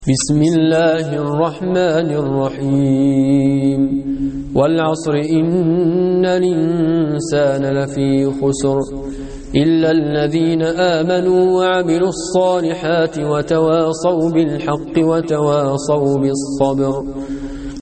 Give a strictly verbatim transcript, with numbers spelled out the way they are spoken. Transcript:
بسم الله الرحمن الرحيم والعصر إن الإنسان لفي خسر إلا الذين آمنوا وعملوا الصالحات وتواصوا بالحق وتواصوا بالصبر